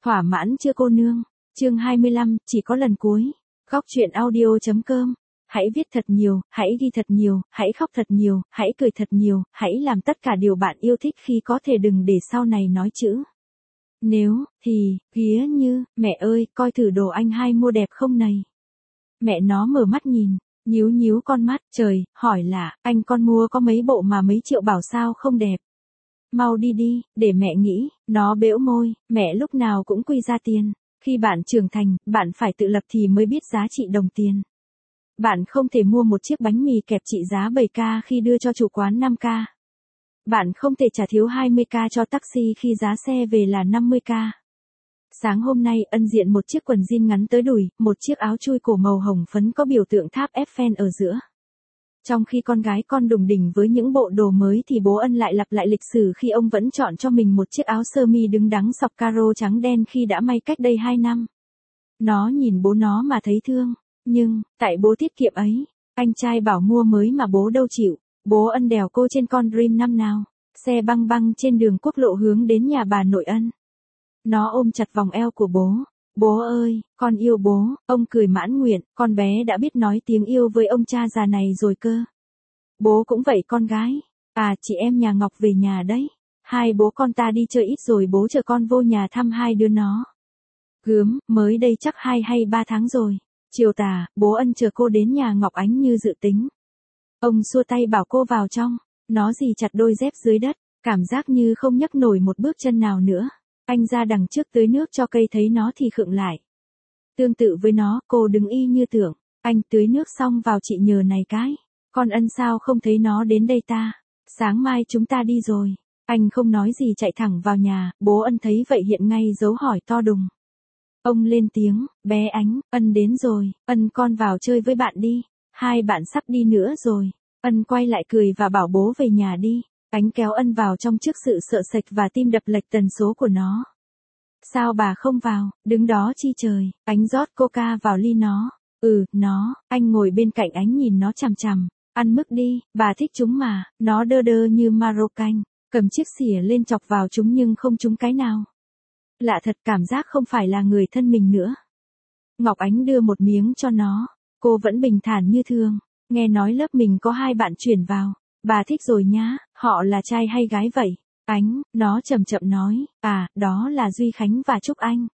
Thỏa mãn chưa cô nương? Chương 25, chỉ có lần cuối. Góc truyện audio.com. Hãy viết thật nhiều, hãy ghi thật nhiều, hãy khóc thật nhiều, hãy cười thật nhiều, hãy làm tất cả điều bạn yêu thích khi có thể, đừng để sau này nói chữ nếu, thì, ghía như, mẹ ơi, coi thử đồ anh hai mua đẹp không này. Mẹ nó mở mắt nhìn, nhíu nhíu con mắt, trời, hỏi là, anh con mua có mấy bộ mà mấy triệu bảo sao không đẹp. Mau đi đi, để mẹ nghĩ, nó bẽo môi, mẹ lúc nào cũng quy ra tiền. Khi bạn trưởng thành, bạn phải tự lập thì mới biết giá trị đồng tiền. Bạn không thể mua một chiếc bánh mì kẹp trị giá 7k khi đưa cho chủ quán 5k. Bạn không thể trả thiếu 20k cho taxi khi giá xe về là 50k. Sáng hôm nay Ân diện một chiếc quần jean ngắn tới đùi, một chiếc áo chui cổ màu hồng phấn có biểu tượng tháp Eiffel ở giữa. Trong khi con gái con đùng đỉnh với những bộ đồ mới thì bố Ân lại lặp lại lịch sử khi ông vẫn chọn cho mình một chiếc áo sơ mi đứng đắn sọc caro trắng đen khi đã may cách đây 2 năm. Nó nhìn bố nó mà thấy thương, nhưng, tại bố tiết kiệm ấy, anh trai bảo mua mới mà bố đâu chịu. Bố Ân đèo cô trên con Dream năm nào, xe băng băng trên đường quốc lộ hướng đến nhà bà nội Ân. Nó ôm chặt vòng eo của bố. Bố ơi, con yêu bố, ông cười mãn nguyện, con bé đã biết nói tiếng yêu với ông cha già này rồi cơ. Bố cũng vậy con gái. À, chị em nhà Ngọc về nhà đấy. Hai bố con ta đi chơi ít rồi bố chờ con vô nhà thăm hai đứa nó. Gớm, mới đây chắc 2 hay 3 tháng rồi. Chiều tà, bố Ân chờ cô đến nhà Ngọc Ánh như dự tính. Ông xua tay bảo cô vào trong. Nó dì chặt đôi dép dưới đất, cảm giác như không nhấc nổi một bước chân nào nữa. Anh ra đằng trước tưới nước cho cây thấy nó thì khựng lại. Tương tự với nó, cô đứng y như tưởng. Anh tưới nước xong vào chị nhờ này cái. Con Ân sao không thấy nó đến đây ta? Sáng mai chúng ta đi rồi. Anh không nói gì chạy thẳng vào nhà, bố Ân thấy vậy hiện ngay dấu hỏi to đùng. Ông lên tiếng, bé Ánh, Ân đến rồi, Ân con vào chơi với bạn đi. Hai bạn sắp đi nữa rồi. Ân quay lại cười và bảo bố về nhà đi. Ánh kéo Ân vào trong trước sự sợ sệt và tim đập lệch tần số của nó. Sao bà không vào, đứng đó chi trời. Ánh rót coca vào ly nó. Nó, anh ngồi bên cạnh Ánh nhìn nó chằm chằm. Ăn mứt đi, bà thích chúng mà. Nó đơ đơ như Marocain, cầm chiếc xỉa lên chọc vào chúng nhưng không trúng cái nào. Lạ thật, cảm giác không phải là người thân mình nữa. Ngọc Ánh đưa một miếng cho nó. Cô vẫn bình thản như thường. Nghe nói lớp mình có 2 bạn chuyển vào. Bà thích rồi nhá, họ là trai hay gái vậy? Ánh, nó chậm chậm nói, đó là Duy Khánh và Trúc Anh.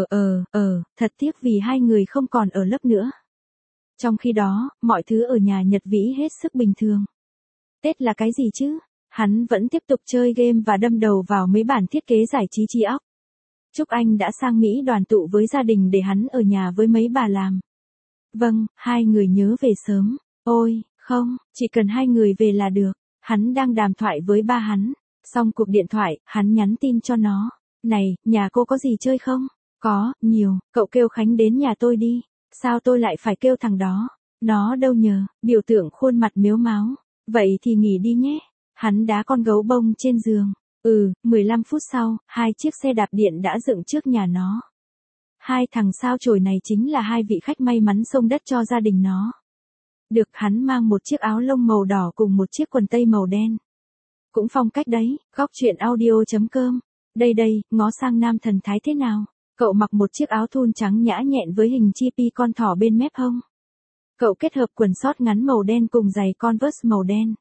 Thật tiếc vì 2 người không còn ở lớp nữa. Trong khi đó, mọi thứ ở nhà Nhật Vĩ hết sức bình thường. Tết là cái gì chứ? Hắn vẫn tiếp tục chơi game và đâm đầu vào mấy bản thiết kế giải trí trí óc. Trúc Anh đã sang Mỹ đoàn tụ với gia đình để hắn ở nhà với mấy bà làm. Vâng, 2 người nhớ về sớm. Ôi, không, chỉ cần 2 người về là được. Hắn đang đàm thoại với ba hắn. Xong cuộc điện thoại, hắn nhắn tin cho nó. Này, nhà cô có gì chơi không? Có, nhiều, cậu kêu Khánh đến nhà tôi đi. Sao tôi lại phải kêu thằng đó? Nó đâu nhờ, biểu tượng khuôn mặt mếu máo. Vậy thì nghỉ đi nhé. Hắn đá con gấu bông trên giường. 15 phút sau, 2 chiếc xe đạp điện đã dựng trước nhà nó. 2 thằng sao chổi này chính là 2 vị khách may mắn xông đất cho gia đình nó. Được, hắn mang một chiếc áo lông màu đỏ cùng một chiếc quần tây màu đen. Cũng phong cách đấy, góc truyện audio.com. Đây, ngó sang nam thần thái thế nào? Cậu mặc một chiếc áo thun trắng nhã nhẹn với hình chibi con thỏ bên mép hông. Cậu kết hợp quần sót ngắn màu đen cùng giày Converse màu đen.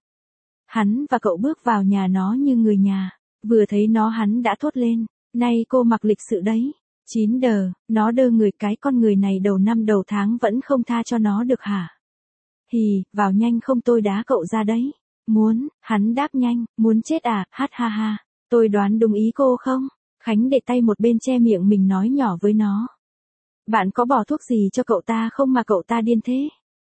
Hắn và cậu bước vào nhà nó như người nhà. Vừa thấy nó hắn đã thốt lên. Nay cô mặc lịch sự đấy. 9 đờ, nó đơ người, cái con người này đầu năm đầu tháng vẫn không tha cho nó được hả? Hì, vào nhanh không tôi đá cậu ra đấy. Muốn, hắn đáp nhanh, muốn chết à, hát ha ha. Tôi đoán đúng ý cô không? Khánh để tay một bên che miệng mình nói nhỏ với nó. Bạn có bỏ thuốc gì cho cậu ta không mà cậu ta điên thế?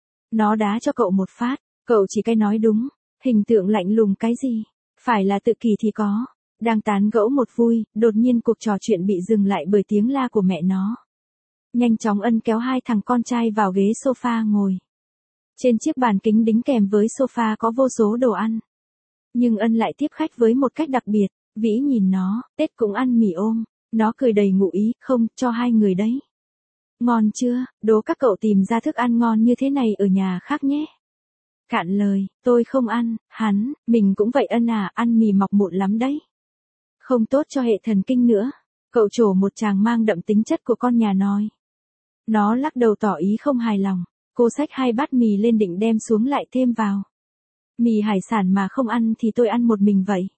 Nó đá cho cậu một phát, cậu chỉ cái nói đúng. Hình tượng lạnh lùng cái gì? Phải là tự kỷ thì có. Đang tán gẫu một vui, đột nhiên cuộc trò chuyện bị dừng lại bởi tiếng la của mẹ nó. Nhanh chóng Ân kéo 2 thằng con trai vào ghế sofa ngồi. Trên chiếc bàn kính đính kèm với sofa có vô số đồ ăn. Nhưng Ân lại tiếp khách với một cách đặc biệt. Vĩ nhìn nó, Tết cũng ăn mì ôm. Nó cười đầy ngụ ý, không, cho 2 người đấy. Ngon chưa, đố các cậu tìm ra thức ăn ngon như thế này ở nhà khác nhé. Cạn lời, tôi không ăn, mình cũng vậy Ân à, ăn mì mọc mụn lắm đấy. Không tốt cho hệ thần kinh nữa. Cậu trổ một tràng mang đậm tính chất của con nhà nói. Nó lắc đầu tỏ ý không hài lòng. Cô xách 2 bát mì lên định đem xuống lại thêm vào. Mì hải sản mà không ăn thì tôi ăn một mình vậy.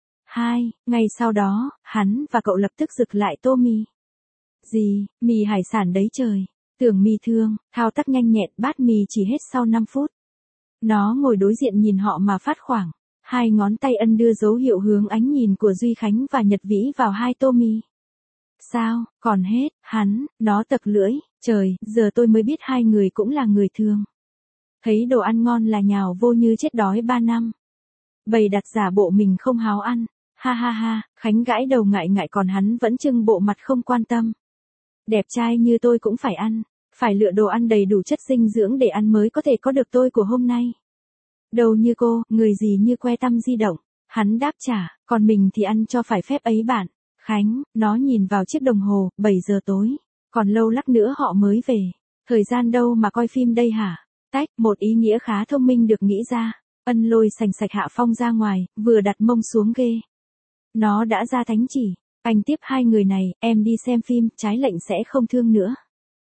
Ngày sau đó, hắn và cậu lập tức rực lại tô mì. Gì, mì hải sản đấy trời. Tưởng mì thương, thao tác nhanh nhẹn bát mì chỉ hết sau 5 phút. Nó ngồi đối diện nhìn họ mà phát khoảng. 2 ngón tay ân đưa dấu hiệu hướng ánh nhìn của Duy Khánh và Nhật Vĩ vào 2 tô mì. Sao, còn hết, nó tặc lưỡi, trời, giờ tôi mới biết 2 người cũng là người thường. Thấy đồ ăn ngon là nhào vô như chết đói 3 năm. Bày đặt giả bộ mình không háo ăn, ha ha ha, Khánh gãi đầu ngại ngại còn hắn vẫn trưng bộ mặt không quan tâm. Đẹp trai như tôi cũng phải ăn, phải lựa đồ ăn đầy đủ chất dinh dưỡng để ăn mới có thể có được tôi của hôm nay. Đâu như cô, người gì như que tăm di động, hắn đáp trả, còn mình thì ăn cho phải phép ấy bạn. Khánh, nó nhìn vào chiếc đồng hồ, 7 giờ tối, còn lâu lắc nữa họ mới về. Thời gian đâu mà coi phim đây hả? Tách, một ý nghĩa khá thông minh được nghĩ ra. Ân lôi sành sạch Hạ Phong ra ngoài, vừa đặt mông xuống ghê. Nó đã ra thánh chỉ, anh tiếp 2 người này, em đi xem phim, trái lệnh sẽ không thương nữa.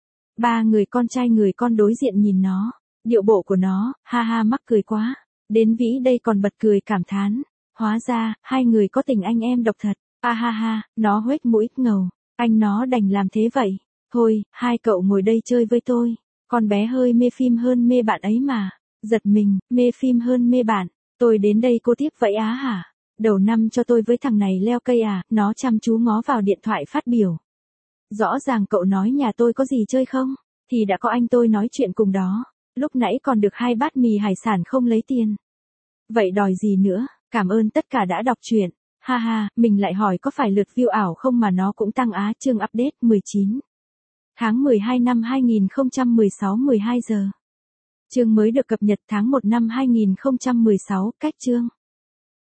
3 người con trai người con đối diện nhìn nó, điệu bộ của nó, ha ha mắc cười quá. Đến Vĩ đây còn bật cười cảm thán. Hóa ra, 2 người có tình anh em độc thật. Ha ha ha, nó huếch mũi ngầu. Anh nó đành làm thế vậy. Thôi, 2 cậu ngồi đây chơi với tôi. Con bé hơi mê phim hơn mê bạn ấy mà. Giật mình, mê phim hơn mê bạn. Tôi đến đây cô tiếp vậy á hả? Đầu năm cho tôi với thằng này leo cây à? Nó chăm chú ngó vào điện thoại phát biểu. Rõ ràng cậu nói nhà tôi có gì chơi không? Thì đã có anh tôi nói chuyện cùng đó. Lúc nãy còn được 2 bát mì hải sản không lấy tiền. Vậy đòi gì nữa? Cảm ơn tất cả đã đọc truyện. Ha ha, mình lại hỏi có phải lượt view ảo không mà nó cũng tăng á. Chương update 19 tháng 12 năm 2016 12 giờ. Chương mới được cập nhật tháng 1 năm 2016, cách chương